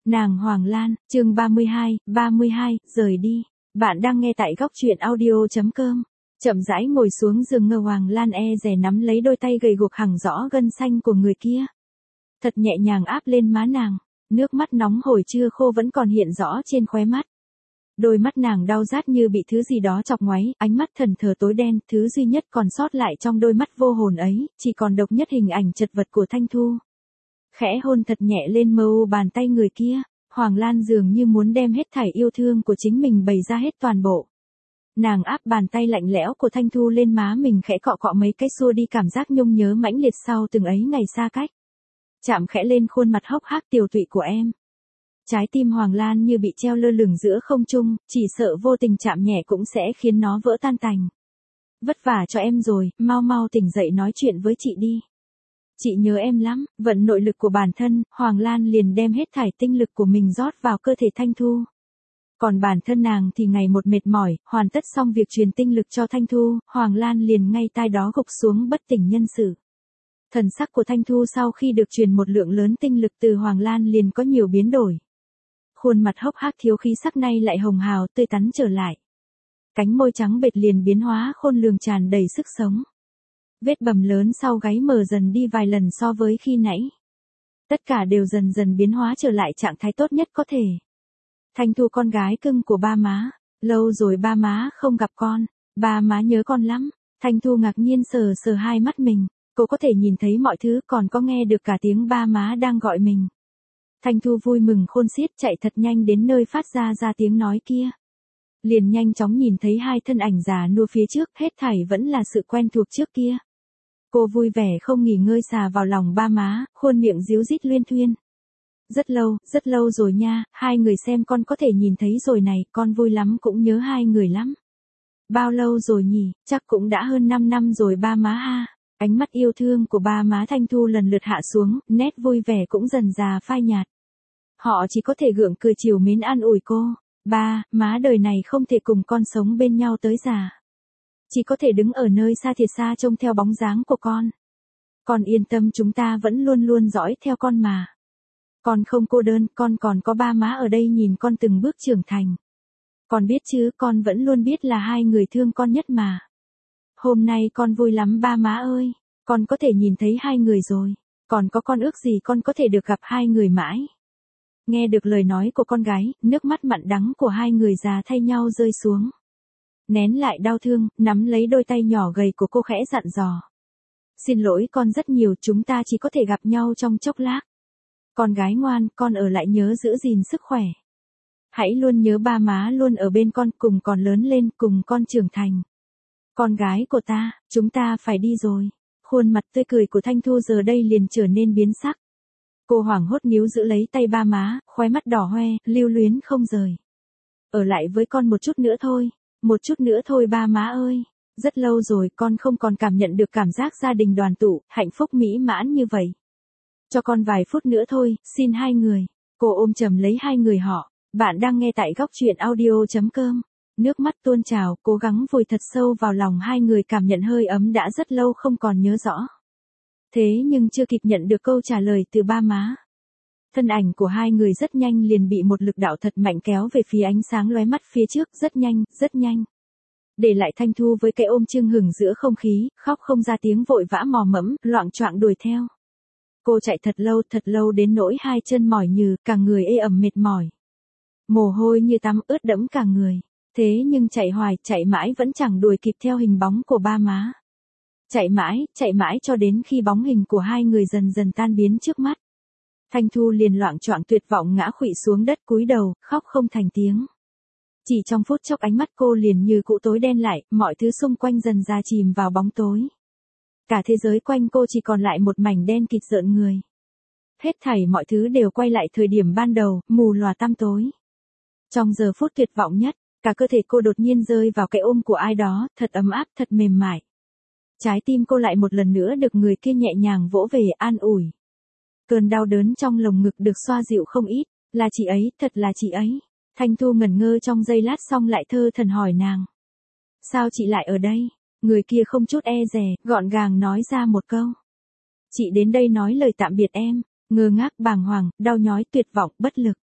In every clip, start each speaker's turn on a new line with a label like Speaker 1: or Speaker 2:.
Speaker 1: Nàng Hoàng Lan, chương 32, rời đi. Bạn đang nghe tại góc truyện audio.com. Chậm rãi ngồi xuống giường ngờ Hoàng Lan dè nắm lấy đôi tay gầy guộc hằng rõ gân xanh của người kia. Thật nhẹ nhàng áp lên má nàng, nước mắt nóng hổi chưa khô vẫn còn hiện rõ trên khóe mắt. Đôi mắt nàng đau rát như bị thứ gì đó chọc ngoáy, ánh mắt thần thờ tối đen, thứ duy nhất còn sót lại trong đôi mắt vô hồn ấy, chỉ còn độc nhất hình ảnh chật vật của Thanh Thu. Khẽ hôn thật nhẹ lên mờ u bàn tay người kia, Hoàng Lan dường như muốn đem hết thảy yêu thương của chính mình bày ra hết toàn bộ. Nàng áp bàn tay lạnh lẽo của Thanh Thu lên má mình khẽ cọ cọ mấy cái xua đi cảm giác nhung nhớ mãnh liệt sau từng ấy ngày xa cách. Chạm khẽ lên khuôn mặt hốc hác tiều tụy của em. Trái tim Hoàng Lan như bị treo lơ lửng giữa không trung, chỉ sợ vô tình chạm nhẹ cũng sẽ khiến nó vỡ tan tành. Vất vả cho em rồi, mau mau tỉnh dậy nói chuyện với chị đi. Chị nhớ em lắm, vận nội lực của bản thân, Hoàng Lan liền đem hết thảy tinh lực của mình rót vào cơ thể Thanh Thu. Còn bản thân nàng thì ngày một mệt mỏi, hoàn tất xong việc truyền tinh lực cho Thanh Thu, Hoàng Lan liền ngay tai đó gục xuống bất tỉnh nhân sự. Thần sắc của Thanh Thu sau khi được truyền một lượng lớn tinh lực từ Hoàng Lan liền có nhiều biến đổi. Khuôn mặt hốc hác thiếu khí sắc nay lại hồng hào tươi tắn trở lại. Cánh môi trắng bệt liền biến hóa khôn lường tràn đầy sức sống. Vết bầm lớn sau gáy mờ dần đi vài lần so với khi nãy. Tất cả đều dần dần biến hóa trở lại trạng thái tốt nhất có thể. Thanh Thu con gái cưng của ba má, lâu rồi ba má không gặp con, ba má nhớ con lắm. Thanh Thu ngạc nhiên sờ sờ hai mắt mình, cô có thể nhìn thấy mọi thứ còn có nghe được cả tiếng ba má đang gọi mình. Thanh Thu vui mừng khôn xiết chạy thật nhanh đến nơi phát ra tiếng nói kia. Liền nhanh chóng nhìn thấy hai thân ảnh già nua phía trước, hết thảy vẫn là sự quen thuộc trước kia. Cô vui vẻ không nghỉ ngơi xà vào lòng ba má, khuôn miệng ríu rít luyên thuyên. Rất lâu rồi nha, hai người xem con có thể nhìn thấy rồi này, con vui lắm cũng nhớ hai người lắm. Bao lâu rồi nhỉ, chắc cũng đã hơn 5 năm rồi ba má ha. Ánh mắt yêu thương của ba má Thanh Thu lần lượt hạ xuống, nét vui vẻ cũng dần già phai nhạt. Họ chỉ có thể gượng cười chiều mến an ủi cô. Ba, má đời này không thể cùng con sống bên nhau tới già. Chỉ có thể đứng ở nơi xa thiệt xa trông theo bóng dáng của con. Con yên tâm, chúng ta vẫn luôn luôn dõi theo con mà. Con không cô đơn, con còn có ba má ở đây nhìn con từng bước trưởng thành. Con biết chứ, con vẫn luôn biết là hai người thương con nhất mà. Hôm nay con vui lắm ba má ơi, con có thể nhìn thấy hai người rồi. Còn có con ước gì con có thể được gặp hai người mãi. Nghe được lời nói của con gái, nước mắt mặn đắng của hai người già thay nhau rơi xuống. Nén lại đau thương, nắm lấy đôi tay nhỏ gầy của cô khẽ dặn dò. Xin lỗi con rất nhiều, chúng ta chỉ có thể gặp nhau trong chốc lát. Con gái ngoan, con ở lại nhớ giữ gìn sức khỏe. Hãy luôn nhớ ba má luôn ở bên con, cùng con lớn lên, cùng con trưởng thành. Con gái của ta, chúng ta phải đi rồi. Khuôn mặt tươi cười của Thanh Thu giờ đây liền trở nên biến sắc. Cô hoảng hốt níu giữ lấy tay ba má, khóe mắt đỏ hoe, lưu luyến không rời. Ở lại với con một chút nữa thôi ba má ơi. Rất lâu rồi con không còn cảm nhận được cảm giác gia đình đoàn tụ, hạnh phúc mỹ mãn như vậy. Cho con vài phút nữa thôi, xin hai người. Cô ôm chầm lấy hai người họ. Bạn đang nghe tại góc truyện audio.com. Nước mắt tuôn trào, cố gắng vùi thật sâu vào lòng hai người, cảm nhận hơi ấm đã rất lâu không còn nhớ rõ. Thế nhưng chưa kịp nhận được câu trả lời từ ba má. Thân ảnh của hai người rất nhanh liền bị một lực đạo thật mạnh kéo về phía ánh sáng lóe mắt phía trước, rất nhanh. Để lại Thanh Thu với cái ôm chưng hửng giữa không khí, khóc không ra tiếng, vội vã mò mẫm, loạng choạng đuổi theo. Cô chạy thật lâu đến nỗi hai chân mỏi nhừ, cả người ê ẩm mệt mỏi. Mồ hôi như tắm ướt đẫm cả người. Thế nhưng chạy mãi vẫn chẳng đuổi kịp theo hình bóng của ba má. Chạy mãi cho đến khi bóng hình của hai người dần dần tan biến trước mắt. Thanh Thu liền loạng choạng tuyệt vọng ngã khuỵu xuống đất cúi đầu, khóc không thành tiếng. Chỉ trong phút chốc ánh mắt cô liền như cũ tối đen lại, mọi thứ xung quanh dần ra chìm vào bóng tối. Cả thế giới quanh cô chỉ còn lại một mảnh đen kịt rợn người. Hết thảy mọi thứ đều quay lại thời điểm ban đầu, mù lòa tăm tối. Trong giờ phút tuyệt vọng nhất, cả cơ thể cô đột nhiên rơi vào cái ôm của ai đó, thật ấm áp, thật mềm mại. Trái tim cô lại một lần nữa được người kia nhẹ nhàng vỗ về, an ủi. Cơn đau đớn trong lồng ngực được xoa dịu không ít, là chị ấy, thật là chị ấy. Thanh Thu ngẩn ngơ trong giây lát xong lại thơ thẩn hỏi nàng. Sao chị lại ở đây? Người kia không chút e dè, gọn gàng nói ra một câu. Chị đến đây nói lời tạm biệt em, ngơ ngác bàng hoàng, đau nhói tuyệt vọng, bất lực.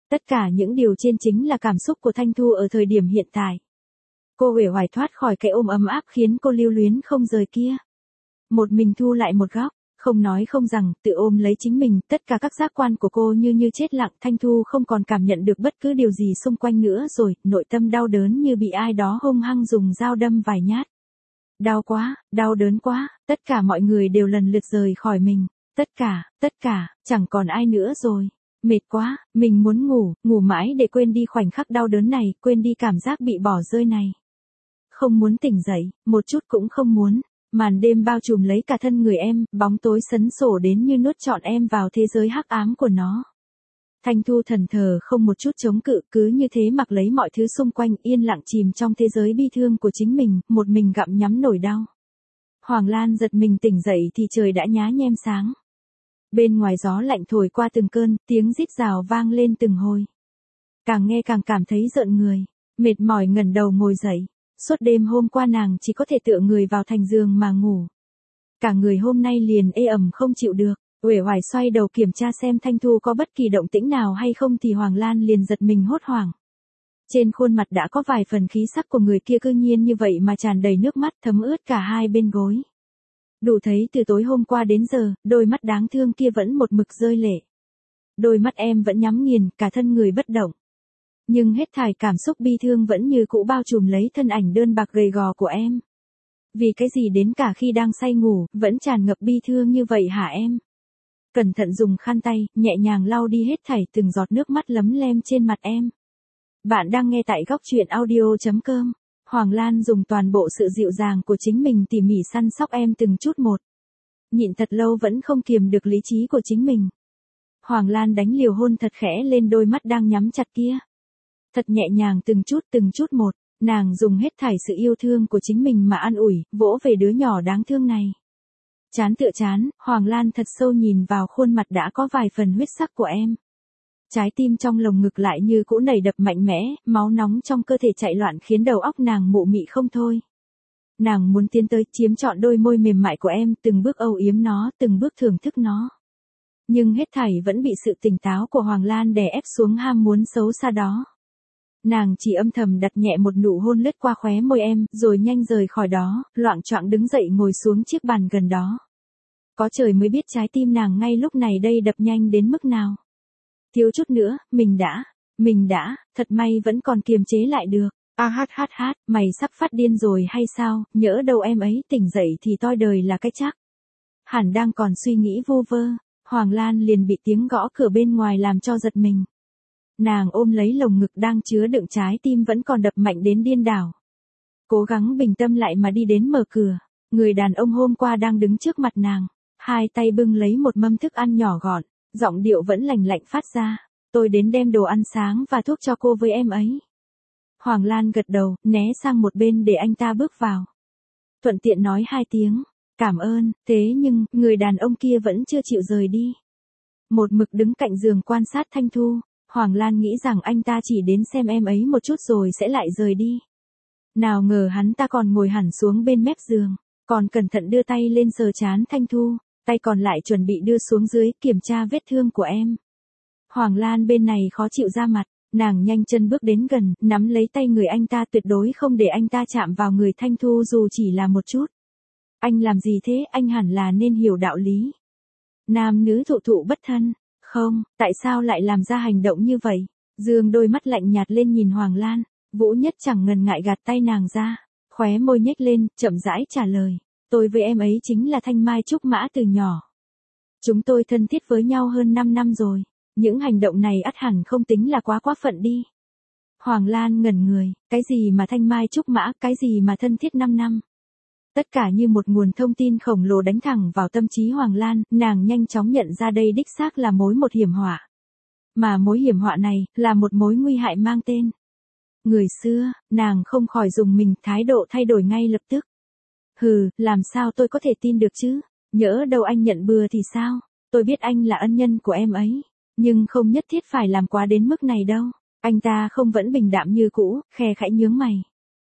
Speaker 1: Tất cả những điều trên chính là cảm xúc của Thanh Thu ở thời điểm hiện tại. Cô uể oải thoát khỏi cái ôm ấm áp khiến cô lưu luyến không rời kia. Một mình thu lại một góc, không nói không rằng, tự ôm lấy chính mình, tất cả các giác quan của cô như chết lặng. Thanh Thu không còn cảm nhận được bất cứ điều gì xung quanh nữa rồi, nội tâm đau đớn như bị ai đó hung hăng dùng dao đâm vài nhát. Đau quá, đau đớn quá, tất cả mọi người đều lần lượt rời khỏi mình, tất cả, chẳng còn ai nữa rồi. Mệt quá, mình muốn ngủ, ngủ mãi để quên đi khoảnh khắc đau đớn này, quên đi cảm giác bị bỏ rơi này. Không muốn tỉnh dậy, một chút cũng không muốn. Màn đêm bao trùm lấy cả thân người em, bóng tối sấn sổ đến như nuốt trọn em vào thế giới hắc ám của nó. Thanh Thu thần thờ không một chút chống cự, cứ như thế mặc lấy mọi thứ xung quanh, yên lặng chìm trong thế giới bi thương của chính mình, một mình gặm nhắm nỗi đau. Hoàng Lan giật mình tỉnh dậy thì trời đã nhá nhem sáng. Bên ngoài gió lạnh thổi qua từng cơn, tiếng rít rào vang lên từng hồi. Càng nghe càng cảm thấy rợn người, mệt mỏi ngẩng đầu ngồi dậy. Suốt đêm hôm qua nàng chỉ có thể tựa người vào thành giường mà ngủ. Cả người hôm nay liền ê ẩm không chịu được, uể oải xoay đầu kiểm tra xem Thanh Thu có bất kỳ động tĩnh nào hay không thì Hoàng Lan liền giật mình hốt hoảng. Trên khuôn mặt đã có vài phần khí sắc của người kia cư nhiên như vậy mà tràn đầy nước mắt thấm ướt cả hai bên gối. Đủ thấy từ tối hôm qua đến giờ, đôi mắt đáng thương kia vẫn một mực rơi lệ. Đôi mắt em vẫn nhắm nghiền, cả thân người bất động. Nhưng hết thảy cảm xúc bi thương vẫn như cũ bao trùm lấy thân ảnh đơn bạc gầy gò của em. Vì cái gì đến cả khi đang say ngủ, vẫn tràn ngập bi thương như vậy hả em? Cẩn thận dùng khăn tay, nhẹ nhàng lau đi hết thảy từng giọt nước mắt lấm lem trên mặt em. Bạn đang nghe tại góc truyện audio.com. Hoàng Lan dùng toàn bộ sự dịu dàng của chính mình tỉ mỉ săn sóc em từng chút một. Nhịn thật lâu vẫn không kiềm được lý trí của chính mình. Hoàng Lan đánh liều hôn thật khẽ lên đôi mắt đang nhắm chặt kia. Thật nhẹ nhàng từng chút một, nàng dùng hết thảy sự yêu thương của chính mình mà an ủi, vỗ về đứa nhỏ đáng thương này. Chán tựa chán, Hoàng Lan thật sâu nhìn vào khuôn mặt đã có vài phần huyết sắc của em. Trái tim trong lồng ngực lại như cũ nảy đập mạnh mẽ, máu nóng trong cơ thể chạy loạn khiến đầu óc nàng mụ mị không thôi. Nàng muốn tiến tới chiếm trọn đôi môi mềm mại của em, từng bước âu yếm nó, từng bước thưởng thức nó. Nhưng hết thảy vẫn bị sự tỉnh táo của Hoàng Lan đè ép xuống ham muốn xấu xa đó. Nàng chỉ âm thầm đặt nhẹ một nụ hôn lướt qua khóe môi em, rồi nhanh rời khỏi đó, loạng choạng đứng dậy ngồi xuống chiếc bàn gần đó. Có trời mới biết trái tim nàng ngay lúc này đây đập nhanh đến mức nào. Thiếu chút nữa, mình đã, thật may vẫn còn kiềm chế lại được. Mày sắp phát điên rồi hay sao, nhỡ đâu em ấy tỉnh dậy thì toi đời là cái chắc. Hẳn đang còn suy nghĩ vu vơ, Hoàng Lan liền bị tiếng gõ cửa bên ngoài làm cho giật mình. Nàng ôm lấy lồng ngực đang chứa đựng trái tim vẫn còn đập mạnh đến điên đảo. Cố gắng bình tâm lại mà đi đến mở cửa, người đàn ông hôm qua đang đứng trước mặt nàng, hai tay bưng lấy một mâm thức ăn nhỏ gọn, giọng điệu vẫn lành lạnh phát ra, tôi đến đem đồ ăn sáng và thuốc cho cô với em ấy. Hoàng Lan gật đầu, né sang một bên để anh ta bước vào. Thuận tiện nói hai tiếng, cảm ơn, thế nhưng, người đàn ông kia vẫn chưa chịu rời đi. Một mực đứng cạnh giường quan sát Thanh Thu. Hoàng Lan nghĩ rằng anh ta chỉ đến xem em ấy một chút rồi sẽ lại rời đi. Nào ngờ hắn ta còn ngồi hẳn xuống bên mép giường, còn cẩn thận đưa tay lên sờ trán Thanh Thu, tay còn lại chuẩn bị đưa xuống dưới kiểm tra vết thương của em. Hoàng Lan bên này khó chịu ra mặt, nàng nhanh chân bước đến gần, nắm lấy tay người anh ta tuyệt đối không để anh ta chạm vào người Thanh Thu dù chỉ là một chút. Anh làm gì thế, anh hẳn là nên hiểu đạo lý. Nam nữ thụ thụ bất thân. Không, tại sao lại làm ra hành động như vậy? Dương đôi mắt lạnh nhạt lên nhìn Hoàng Lan, Vũ Nhất chẳng ngần ngại gạt tay nàng ra, khóe môi nhếch lên, chậm rãi trả lời, tôi với em ấy chính là thanh mai trúc mã từ nhỏ. Chúng tôi thân thiết với nhau hơn 5 năm rồi, những hành động này ắt hẳn không tính là quá phận đi. Hoàng Lan ngẩn người, cái gì mà thanh mai trúc mã, cái gì mà thân thiết 5 năm? Tất cả như một nguồn thông tin khổng lồ đánh thẳng vào tâm trí Hoàng Lan, nàng nhanh chóng nhận ra đây đích xác là một hiểm họa. Mà mối hiểm họa này, là một mối nguy hại mang tên. Người xưa, nàng không khỏi dùng mình, thái độ thay đổi ngay lập tức. Hừ, làm sao tôi có thể tin được chứ? Nhỡ đâu anh nhận bừa thì sao? Tôi biết anh là ân nhân của em ấy, nhưng không nhất thiết phải làm quá đến mức này đâu. Anh ta không vẫn bình đạm như cũ, khe khẽ nhướng mày.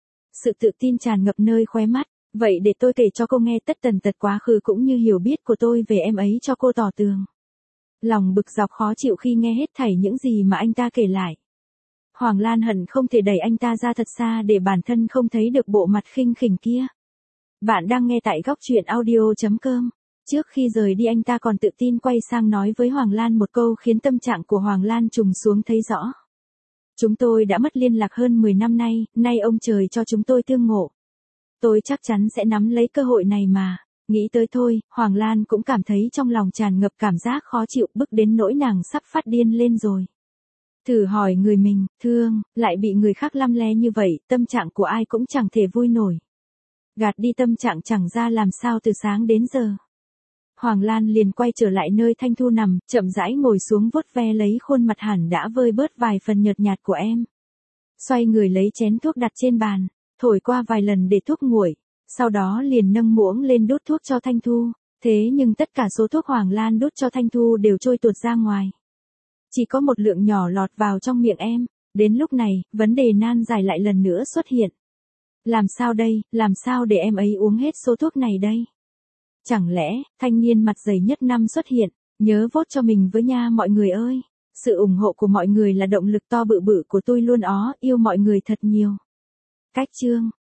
Speaker 1: Sự tự tin tràn ngập nơi khóe mắt. Vậy để tôi kể cho cô nghe tất tần tật quá khứ cũng như hiểu biết của tôi về em ấy cho cô tỏ tường. Lòng bực dọc khó chịu khi nghe hết thảy những gì mà anh ta kể lại. Hoàng Lan hận không thể đẩy anh ta ra thật xa để bản thân không thấy được bộ mặt khinh khỉnh kia. Bạn đang nghe tại góc truyện audio.com. Trước khi rời đi anh ta còn tự tin quay sang nói với Hoàng Lan một câu khiến tâm trạng của Hoàng Lan trùng xuống thấy rõ. Chúng tôi đã mất liên lạc hơn 10 năm nay, nay ông trời cho chúng tôi tương ngộ. Tôi chắc chắn sẽ nắm lấy cơ hội này mà. Nghĩ tới thôi, Hoàng Lan cũng cảm thấy trong lòng tràn ngập cảm giác khó chịu bức đến nỗi nàng sắp phát điên lên rồi. Thử hỏi người mình, thương, lại bị người khác lăm le như vậy, tâm trạng của ai cũng chẳng thể vui nổi. Gạt đi tâm trạng chẳng ra làm sao từ sáng đến giờ. Hoàng Lan liền quay trở lại nơi Thanh Thu nằm, chậm rãi ngồi xuống vuốt ve lấy khuôn mặt hẳn đã vơi bớt vài phần nhợt nhạt của em. Xoay người lấy chén thuốc đặt trên bàn, thổi qua vài lần để thuốc nguội, sau đó liền nâng muỗng lên đút thuốc cho Thanh Thu. Thế nhưng tất cả số thuốc Hoàng Lan đút cho Thanh Thu đều trôi tuột ra ngoài. Chỉ có một lượng nhỏ lọt vào trong miệng em. Đến lúc này, vấn đề nan giải lại lần nữa xuất hiện. Làm sao đây, làm sao để em ấy uống hết số thuốc này đây? Chẳng lẽ, thanh niên mặt dày nhất năm xuất hiện, nhớ vote cho mình với nha mọi người ơi. Sự ủng hộ của mọi người là động lực to bự bự của tôi luôn ó, yêu mọi người thật nhiều. Cách chương